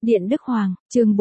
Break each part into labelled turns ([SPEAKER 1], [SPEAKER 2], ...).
[SPEAKER 1] Điện Đức Hoàng, chương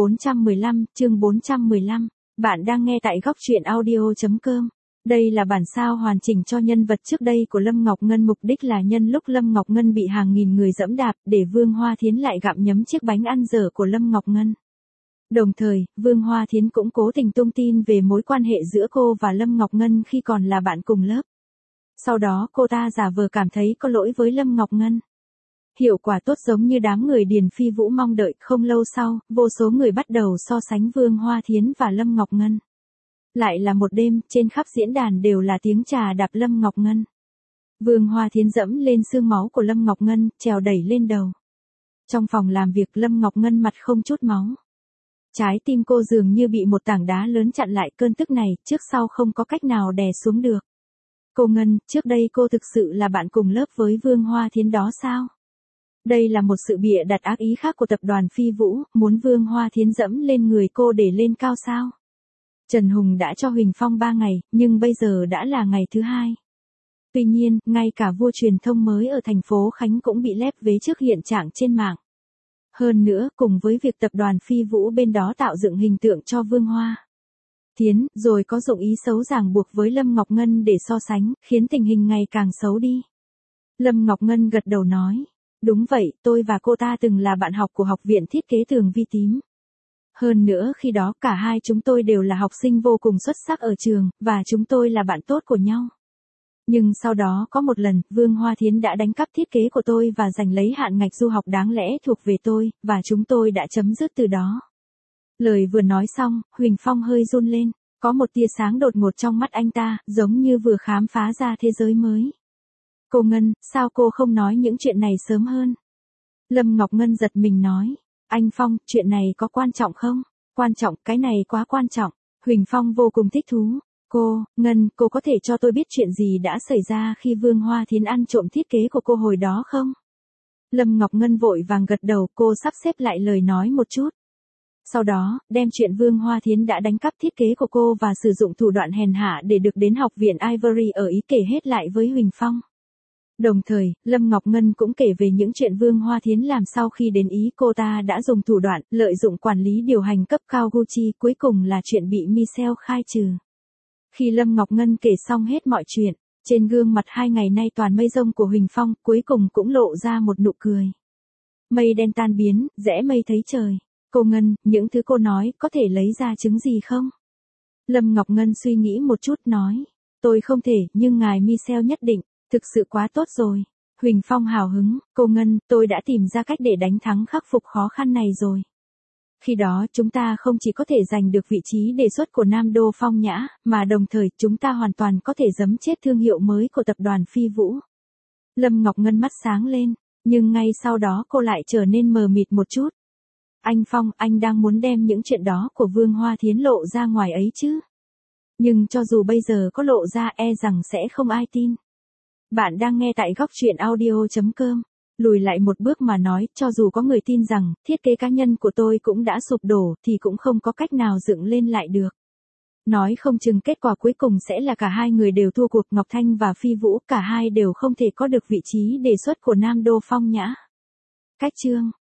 [SPEAKER 1] 415. Bạn đang nghe tại góc truyện audio.com. Đây là bản sao hoàn chỉnh cho nhân vật trước đây của Lâm Ngọc Ngân, mục đích là nhân lúc Lâm Ngọc Ngân bị hàng nghìn người giẫm đạp, để Vương Hoa Thiến lại gặm nhấm chiếc bánh ăn dở của Lâm Ngọc Ngân. Đồng thời, Vương Hoa Thiến cũng cố tình tung tin về mối quan hệ giữa cô và Lâm Ngọc Ngân khi còn là bạn cùng lớp. Sau đó cô ta giả vờ cảm thấy có lỗi với Lâm Ngọc Ngân. Hiệu quả tốt giống như đám người Điền Phi Vũ mong đợi, không lâu sau, vô số người bắt đầu so sánh Vương Hoa Thiến và Lâm Ngọc Ngân. Lại là một đêm, trên khắp diễn đàn đều là tiếng chà đạp Lâm Ngọc Ngân. Vương Hoa Thiến dẫm lên xương máu của Lâm Ngọc Ngân, trèo đẩy lên đầu. Trong phòng làm việc, Lâm Ngọc Ngân mặt không chút máu. Trái tim cô dường như bị một tảng đá lớn chặn lại, cơn tức này, trước sau không có cách nào đè xuống được. Cô Ngân, trước đây cô thực sự là bạn cùng lớp với Vương Hoa Thiến đó sao? Đây là một sự bịa đặt ác ý khác của tập đoàn Phi Vũ, muốn Vương Hoa Thiến dẫm lên người cô để lên cao sao? Trần Hùng đã cho Huỳnh Phong 3 ngày, nhưng bây giờ đã là ngày thứ 2. Tuy nhiên, ngay cả vua truyền thông mới ở thành phố Khánh cũng bị lép vế trước hiện trạng trên mạng. Hơn nữa, cùng với việc tập đoàn Phi Vũ bên đó tạo dựng hình tượng cho Vương Hoa Thiến, rồi có dụng ý xấu ràng buộc với Lâm Ngọc Ngân để so sánh, khiến tình hình ngày càng xấu đi. Lâm Ngọc Ngân gật đầu nói. Đúng vậy, tôi và cô ta từng là bạn học của Học viện Thiết kế Tường Vi Tím. Hơn nữa khi đó cả hai chúng tôi đều là học sinh vô cùng xuất sắc ở trường, và chúng tôi là bạn tốt của nhau. Nhưng sau đó có một lần, Vương Hoa Thiến đã đánh cắp thiết kế của tôi và giành lấy hạn ngạch du học đáng lẽ thuộc về tôi, và chúng tôi đã chấm dứt từ đó. Lời vừa nói xong, Huỳnh Phong hơi run lên, có một tia sáng đột ngột trong mắt anh ta, giống như vừa khám phá ra thế giới mới. Cô Ngân, sao cô không nói những chuyện này sớm hơn? Lâm Ngọc Ngân giật mình nói. Anh Phong, chuyện này có quan trọng không? Quan trọng, cái này quá quan trọng. Huỳnh Phong vô cùng thích thú. Ngân, cô có thể cho tôi biết chuyện gì đã xảy ra khi Vương Hoa Thiến ăn trộm thiết kế của cô hồi đó không? Lâm Ngọc Ngân vội vàng gật đầu, cô sắp xếp lại lời nói một chút. Sau đó, đem chuyện Vương Hoa Thiến đã đánh cắp thiết kế của cô và sử dụng thủ đoạn hèn hạ để được đến học viện Ivory ở Ý kể hết lại với Huỳnh Phong. Đồng thời, Lâm Ngọc Ngân cũng kể về những chuyện Vương Hoa Thiến làm sau khi đến Ý. Cô ta đã dùng thủ đoạn, lợi dụng quản lý điều hành cấp cao Gucci, cuối cùng là chuyện bị Michelle khai trừ. Khi Lâm Ngọc Ngân kể xong hết mọi chuyện, trên gương mặt 2 ngày nay toàn mây rông của Huỳnh Phong, cuối cùng cũng lộ ra một nụ cười. Mây đen tan biến, rẽ mây thấy trời. Cô Ngân, những thứ cô nói, có thể lấy ra chứng gì không? Lâm Ngọc Ngân suy nghĩ một chút nói. Tôi không thể, nhưng ngài Michelle nhất định. Thực sự quá tốt rồi. Huỳnh Phong hào hứng, cô Ngân, tôi đã tìm ra cách để đánh thắng khắc phục khó khăn này rồi. Khi đó chúng ta không chỉ có thể giành được vị trí đề xuất của Nam Đô Phong Nhã, mà đồng thời chúng ta hoàn toàn có thể giẫm chết thương hiệu mới của tập đoàn Phi Vũ. Lâm Ngọc Ngân mắt sáng lên, nhưng ngay sau đó cô lại trở nên mờ mịt một chút. Anh Phong, anh đang muốn đem những chuyện đó của Vương Hoa Thiến lộ ra ngoài ấy chứ? Nhưng cho dù bây giờ có lộ ra rằng sẽ không ai tin. Bạn đang nghe tại góc truyện audio.com. Lùi lại một bước mà nói, cho dù có người tin rằng thiết kế cá nhân của tôi cũng đã sụp đổ thì cũng không có cách nào dựng lên lại được. Nói không chừng kết quả cuối cùng sẽ là cả hai người đều thua cuộc, Ngọc Thanh và Phi Vũ, cả hai đều không thể có được vị trí đề xuất của Nam Đô Phong Nhã. Cách chương